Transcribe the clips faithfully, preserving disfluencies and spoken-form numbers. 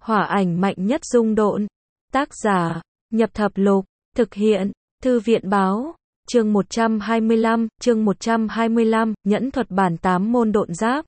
Hỏa ảnh mạnh nhất dung độn. Tác giả, Nhập Thập Lục. Thực hiện, Thư viện Báo. Chương một trăm hai mươi lăm, chương một trăm hai mươi lăm, nhẫn thuật bản tám môn độn giáp.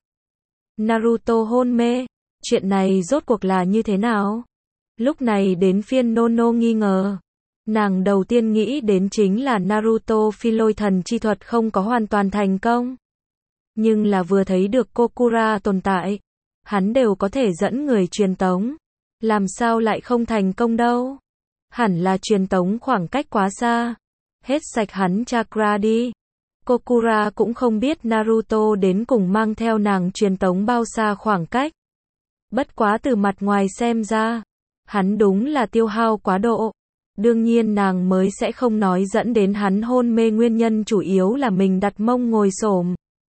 Naruto hôn mê. Chuyện này rốt cuộc là như thế nào? Lúc này đến phiên Nono nghi ngờ. Nàng đầu tiên nghĩ đến chính là Naruto phi lôi thần chi thuật không có hoàn toàn thành công. Nhưng là vừa thấy được Kokura tồn tại, hắn đều có thể dẫn người truyền tống. Làm sao lại không thành công đâu? Hẳn là truyền tống khoảng cách quá xa. Hết sạch hắn chakra đi. Kokura cũng không biết Naruto đến cùng mang theo nàng truyền tống bao xa khoảng cách. Bất quá từ mặt ngoài xem ra, hắn đúng là tiêu hao quá độ. Đương nhiên nàng mới sẽ không nói dẫn đến hắn hôn mê nguyên nhân chủ yếu là mình đặt mông ngồi xổm.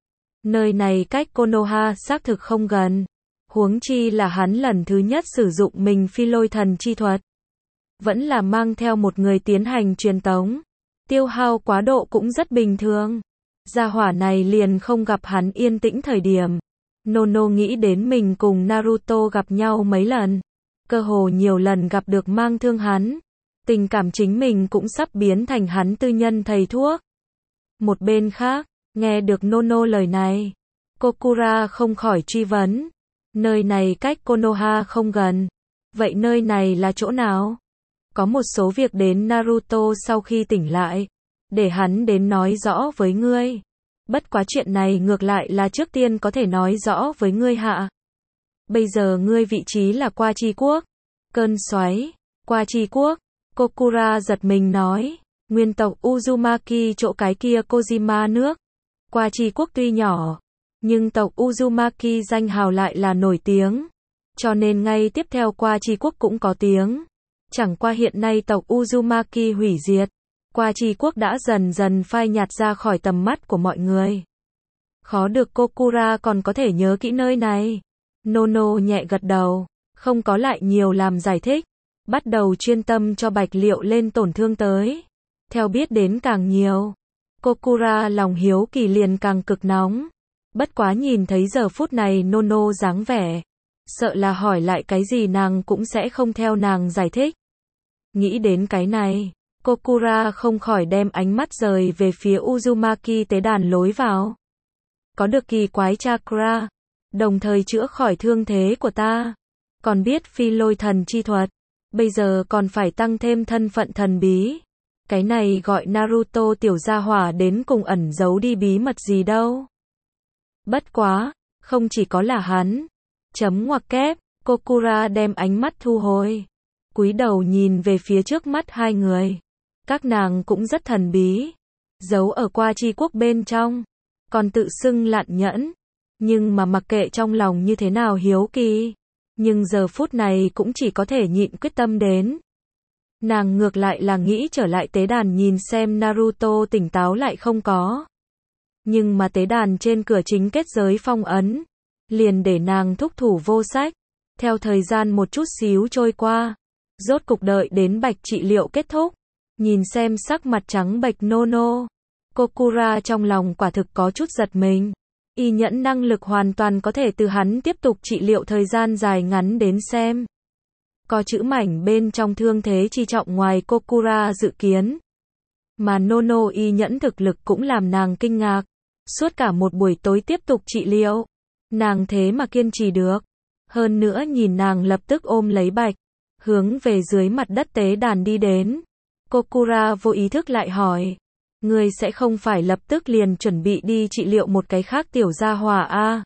Nơi này cách Konoha xác thực không gần. Huống chi là hắn lần thứ nhất sử dụng mình phi lôi thần chi thuật. Vẫn là mang theo một người tiến hành truyền tống. Tiêu hao quá độ cũng rất bình thường. Gia hỏa này liền không gặp hắn yên tĩnh thời điểm. Nono nghĩ đến mình cùng Naruto gặp nhau mấy lần. Cơ hồ nhiều lần gặp được mang thương hắn. Tình cảm chính mình cũng sắp biến thành hắn tư nhân thầy thuốc. Một bên khác, nghe được Nono lời này, Kokura không khỏi truy vấn. Nơi này cách Konoha không gần. Vậy nơi này là chỗ nào? Có một số việc đến Naruto sau khi tỉnh lại. Để hắn đến nói rõ với ngươi. Bất quá chuyện này ngược lại là trước tiên có thể nói rõ với ngươi hạ. Bây giờ ngươi vị trí là Qua Chi Quốc. Cơn xoáy. Qua Chi Quốc. Kokura giật mình nói. Nguyên tộc Uzumaki chỗ cái kia Kojima nước. Qua Chi Quốc tuy nhỏ, nhưng tộc Uzumaki danh hào lại là nổi tiếng. Cho nên ngay tiếp theo Qua Chi Quốc cũng có tiếng. Chẳng qua hiện nay tộc Uzumaki hủy diệt. Qua Chi Quốc đã dần dần phai nhạt ra khỏi tầm mắt của mọi người. Khó được Kokura còn có thể nhớ kỹ nơi này. Nono nhẹ gật đầu, không có lại nhiều làm giải thích. Bắt đầu chuyên tâm cho Bạch Liệu lên tổn thương tới. Theo biết đến càng nhiều, Kokura lòng hiếu kỳ liền càng cực nóng. Bất quá nhìn thấy giờ phút này Nono dáng vẻ, sợ là hỏi lại cái gì nàng cũng sẽ không theo nàng giải thích. Nghĩ đến cái này, Kokura không khỏi đem ánh mắt rời về phía Uzumaki tế đàn lối vào. Có được kỳ quái chakra, đồng thời chữa khỏi thương thế của ta. Còn biết phi lôi thần chi thuật, bây giờ còn phải tăng thêm thân phận thần bí. Cái này gọi Naruto tiểu gia hỏa đến cùng ẩn giấu đi bí mật gì đâu. Bất quá, không chỉ có là hắn. Chấm ngoặc kép, Kokura đem ánh mắt thu hồi. Cúi đầu nhìn về phía trước mắt hai người. Các nàng cũng rất thần bí. Giấu ở Qua Chi Quốc bên trong. Còn tự xưng lạn nhẫn. Nhưng mà mặc kệ trong lòng như thế nào hiếu kỳ. Nhưng giờ phút này cũng chỉ có thể nhịn quyết tâm đến. Nàng ngược lại là nghĩ trở lại tế đàn nhìn xem Naruto tỉnh táo lại không có. Nhưng mà tế đàn trên cửa chính kết giới phong ấn. Liền để nàng thúc thủ vô sách. Theo thời gian một chút xíu trôi qua. Rốt cục đợi đến Bạch trị liệu kết thúc. Nhìn xem sắc mặt trắng bệch Nono. Kokura trong lòng quả thực có chút giật mình. Y nhẫn năng lực hoàn toàn có thể từ hắn tiếp tục trị liệu thời gian dài ngắn đến xem. Có chữ mảnh bên trong thương thế chi trọng ngoài Kokura dự kiến. Mà Nono y nhẫn thực lực cũng làm nàng kinh ngạc. Suốt cả một buổi tối tiếp tục trị liệu. Nàng thế mà kiên trì được. Hơn nữa nhìn nàng lập tức ôm lấy Bạch. Hướng về dưới mặt đất tế đàn đi đến. Kokura vô ý thức lại hỏi. Ngươi sẽ không phải lập tức liền chuẩn bị đi trị liệu một cái khác tiểu gia hỏa a?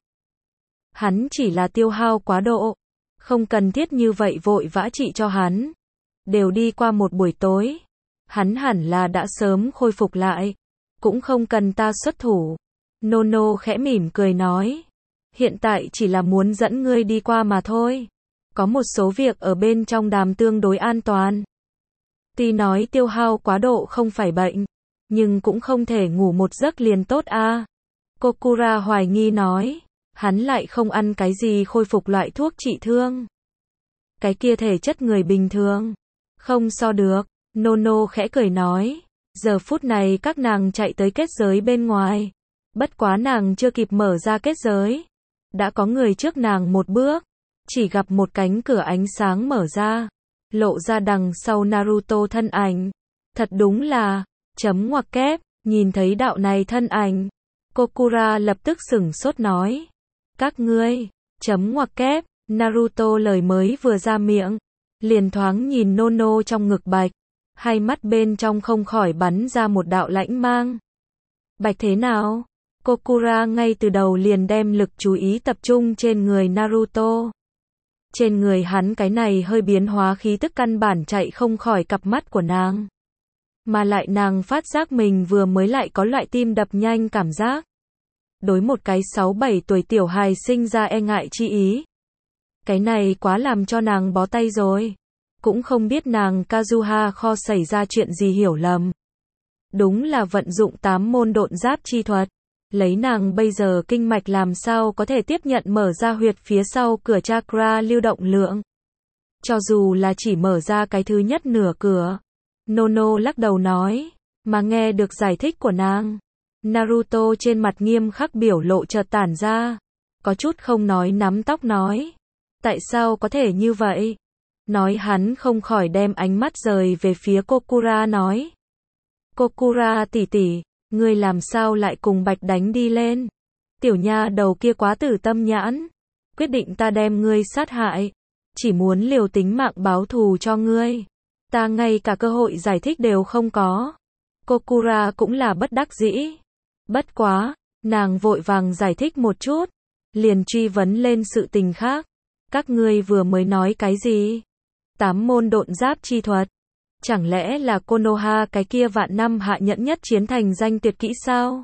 Hắn chỉ là tiêu hao quá độ. Không cần thiết như vậy vội vã trị cho hắn. Đều đi qua một buổi tối. Hắn hẳn là đã sớm khôi phục lại. Cũng không cần ta xuất thủ. Nono khẽ mỉm cười nói. Hiện tại chỉ là muốn dẫn ngươi đi qua mà thôi. Có một số việc ở bên trong đàm tương đối an toàn. Tuy nói tiêu hao quá độ không phải bệnh. Nhưng cũng không thể ngủ một giấc liền tốt a. Kokura hoài nghi nói. Hắn lại không ăn cái gì khôi phục loại thuốc trị thương. Cái kia thể chất người bình thường. Không so được. Nono khẽ cười nói. Giờ phút này các nàng chạy tới kết giới bên ngoài. Bất quá nàng chưa kịp mở ra kết giới. Đã có người trước nàng một bước. chỉ gặp một cánh cửa ánh sáng mở ra, lộ ra đằng sau Naruto thân ảnh. Thật đúng là, chấm ngoặc kép, nhìn thấy đạo này thân ảnh. Kokura lập tức sửng sốt nói. Các ngươi, chấm ngoặc kép, Naruto lời mới vừa ra miệng, liền thoáng nhìn Nono trong ngực Bạch, hai mắt bên trong không khỏi bắn ra một đạo lãnh mang. Bạch thế nào? Kokura ngay từ đầu liền đem lực chú ý tập trung trên người Naruto. Trên người hắn cái này hơi biến hóa khí tức căn bản chạy không khỏi cặp mắt của nàng. Mà lại nàng phát giác mình vừa mới lại có loại tim đập nhanh cảm giác. Đối một cái sáu bảy tuổi tiểu hài sinh ra e ngại chi ý. Cái này quá làm cho nàng bó tay rồi. Cũng không biết nàng Kazuha kho xảy ra chuyện gì hiểu lầm. Đúng là vận dụng tám môn độn giáp chi thuật. Lấy nàng bây giờ kinh mạch làm sao có thể tiếp nhận mở ra huyệt phía sau cửa chakra lưu động lượng. Cho dù là chỉ mở ra cái thứ nhất nửa cửa. Nono lắc đầu nói. Mà nghe được giải thích của nàng. Naruto trên mặt nghiêm khắc biểu lộ chợt tản ra. Có chút không nói nắm tóc nói. Tại sao có thể như vậy? Nói hắn không khỏi đem ánh mắt rời về phía Kokura nói. Kokura tỷ tỷ, ngươi làm sao lại cùng Bạch đánh đi lên? Tiểu nha đầu kia quá tử tâm nhãn. Quyết định ta đem ngươi sát hại. Chỉ muốn liều tính mạng báo thù cho ngươi. Ta ngay cả cơ hội giải thích đều không có. Kokura cũng là bất đắc dĩ. Bất quá, nàng vội vàng giải thích một chút. Liền truy vấn lên sự tình khác. Các ngươi vừa mới nói cái gì? Tám môn độn giáp chi thuật. Chẳng lẽ là Konoha cái kia vạn năm hạ nhẫn nhất chiến thành danh tuyệt kỹ sao?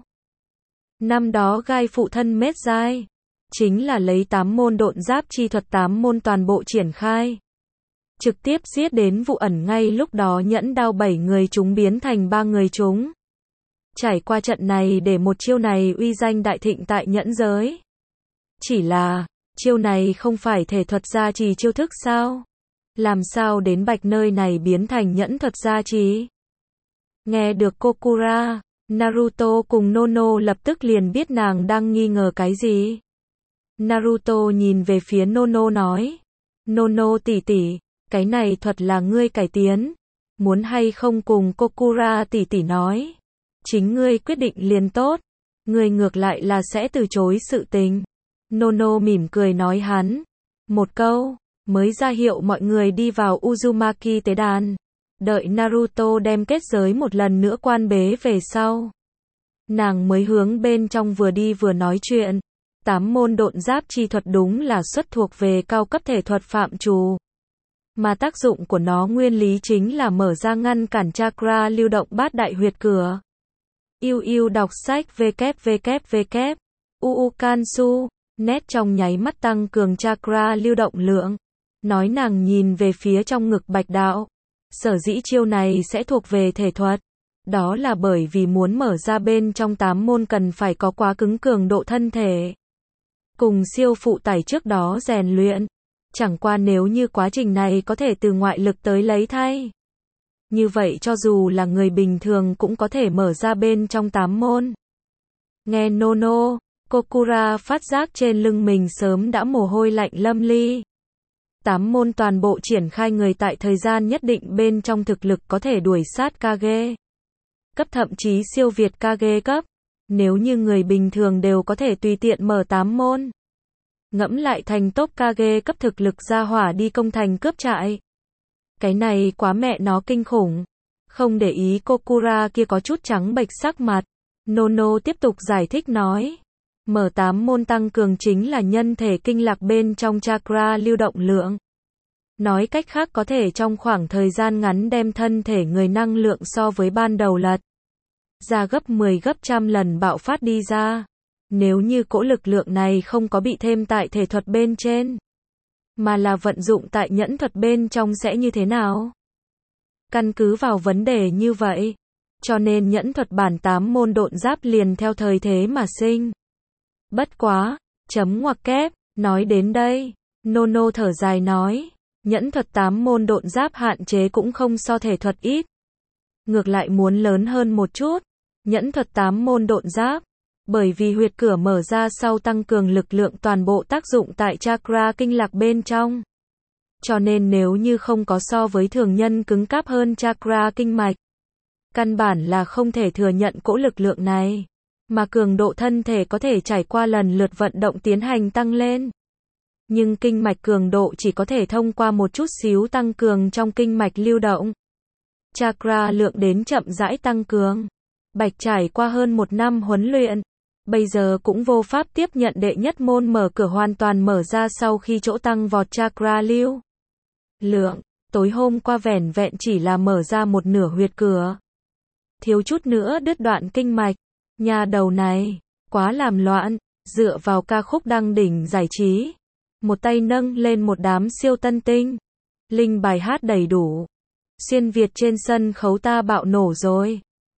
Năm đó gai phụ thân mết dai. Chính là lấy tám môn độn giáp chi thuật tám môn toàn bộ triển khai. Trực tiếp giết đến vụ ẩn ngay lúc đó nhẫn đao bảy người chúng biến thành ba người chúng. Trải qua trận này để một chiêu này uy danh đại thịnh tại nhẫn giới. Chỉ là, chiêu này không phải thể thuật gia trì chiêu thức sao? Làm sao đến Bạch nơi này biến thành nhẫn thuật gia trì? Nghe được Kokura, Naruto cùng Nono lập tức liền biết nàng đang nghi ngờ cái gì. Naruto nhìn về phía Nono nói. Nono tỷ tỷ, cái này thuật là ngươi cải tiến. Muốn hay không cùng Kokura tỷ tỷ nói. Chính ngươi quyết định liền tốt. Ngươi ngược lại là sẽ từ chối sự tình. Nono mỉm cười nói hắn. Một câu, mới ra hiệu mọi người đi vào Uzumaki tế đàn. Đợi Naruto đem kết giới một lần nữa quan bế về sau. Nàng mới hướng bên trong vừa đi vừa nói chuyện. Tám môn độn giáp chi thuật đúng là xuất thuộc về cao cấp thể thuật phạm trù. Mà tác dụng của nó nguyên lý chính là mở ra ngăn cản chakra lưu động bát đại huyệt cửa. Yêu yêu đọc sách www. Uukansu. Nét trong nháy mắt tăng cường chakra lưu động lượng. Nói nàng nhìn về phía trong ngực Bạch đạo. Sở dĩ chiêu này sẽ thuộc về thể thuật. Đó là bởi vì muốn mở ra bên trong tám môn cần phải có quá cứng cường độ thân thể. Cùng siêu phụ tải trước đó rèn luyện. Chẳng qua nếu như quá trình này có thể từ ngoại lực tới lấy thay. Như vậy cho dù là người bình thường cũng có thể mở ra bên trong tám môn. Nghe Nono, Kokura phát giác trên lưng mình sớm đã mồ hôi lạnh lâm ly. Tám môn toàn bộ triển khai người tại thời gian nhất định bên trong thực lực có thể đuổi sát Kage cấp thậm chí siêu việt Kage cấp. Nếu như người bình thường đều có thể tùy tiện mở tám môn. Ngẫm lại thành top Kage cấp thực lực ra hỏa đi công thành cướp trại. Cái này quá mẹ nó kinh khủng. Không để ý Kokura kia có chút trắng bệch sắc mặt. Nono tiếp tục giải thích nói. Mở tám môn tăng cường chính là nhân thể kinh lạc bên trong chakra lưu động lượng. Nói cách khác có thể trong khoảng thời gian ngắn đem thân thể người năng lượng so với ban đầu lật ra gấp mười gấp trăm lần bạo phát đi ra. Nếu như cỗ lực lượng này không có bị thêm tại thể thuật bên trên, mà là vận dụng tại nhẫn thuật bên trong sẽ như thế nào? Căn cứ vào vấn đề như vậy, cho nên nhẫn thuật bản tám môn độn giáp liền theo thời thế mà sinh. Bất quá, chấm ngoặc kép, nói đến đây, Nono thở dài nói, nhẫn thuật tám môn độn giáp hạn chế cũng không so thể thuật ít. Ngược lại muốn lớn hơn một chút, nhẫn thuật tám môn độn giáp, Bởi vì huyệt cửa mở ra sau tăng cường lực lượng toàn bộ tác dụng tại chakra kinh lạc bên trong. Cho nên nếu như không có so với thường nhân cứng cáp hơn chakra kinh mạch, căn bản là không thể thừa nhận cỗ lực lượng này. Mà cường độ thân thể có thể trải qua lần lượt vận động tiến hành tăng lên. Nhưng kinh mạch cường độ chỉ có thể thông qua một chút xíu tăng cường trong kinh mạch lưu động. Chakra lượng đến chậm rãi tăng cường. Bạch trải qua hơn một năm huấn luyện, bây giờ cũng vô pháp tiếp nhận đệ nhất môn mở cửa hoàn toàn mở ra sau khi chỗ tăng vọt chakra lưu lượng. Tối hôm qua vẻn vẹn chỉ là mở ra một nửa huyệt cửa. Thiếu chút nữa đứt đoạn kinh mạch. Nhà đầu này, quá làm loạn, dựa vào ca khúc đăng đỉnh giải trí. Một tay nâng lên một đám siêu tân tinh. Linh bài hát đầy đủ. Xuyên Việt trên sân khấu ta bạo nổ rồi.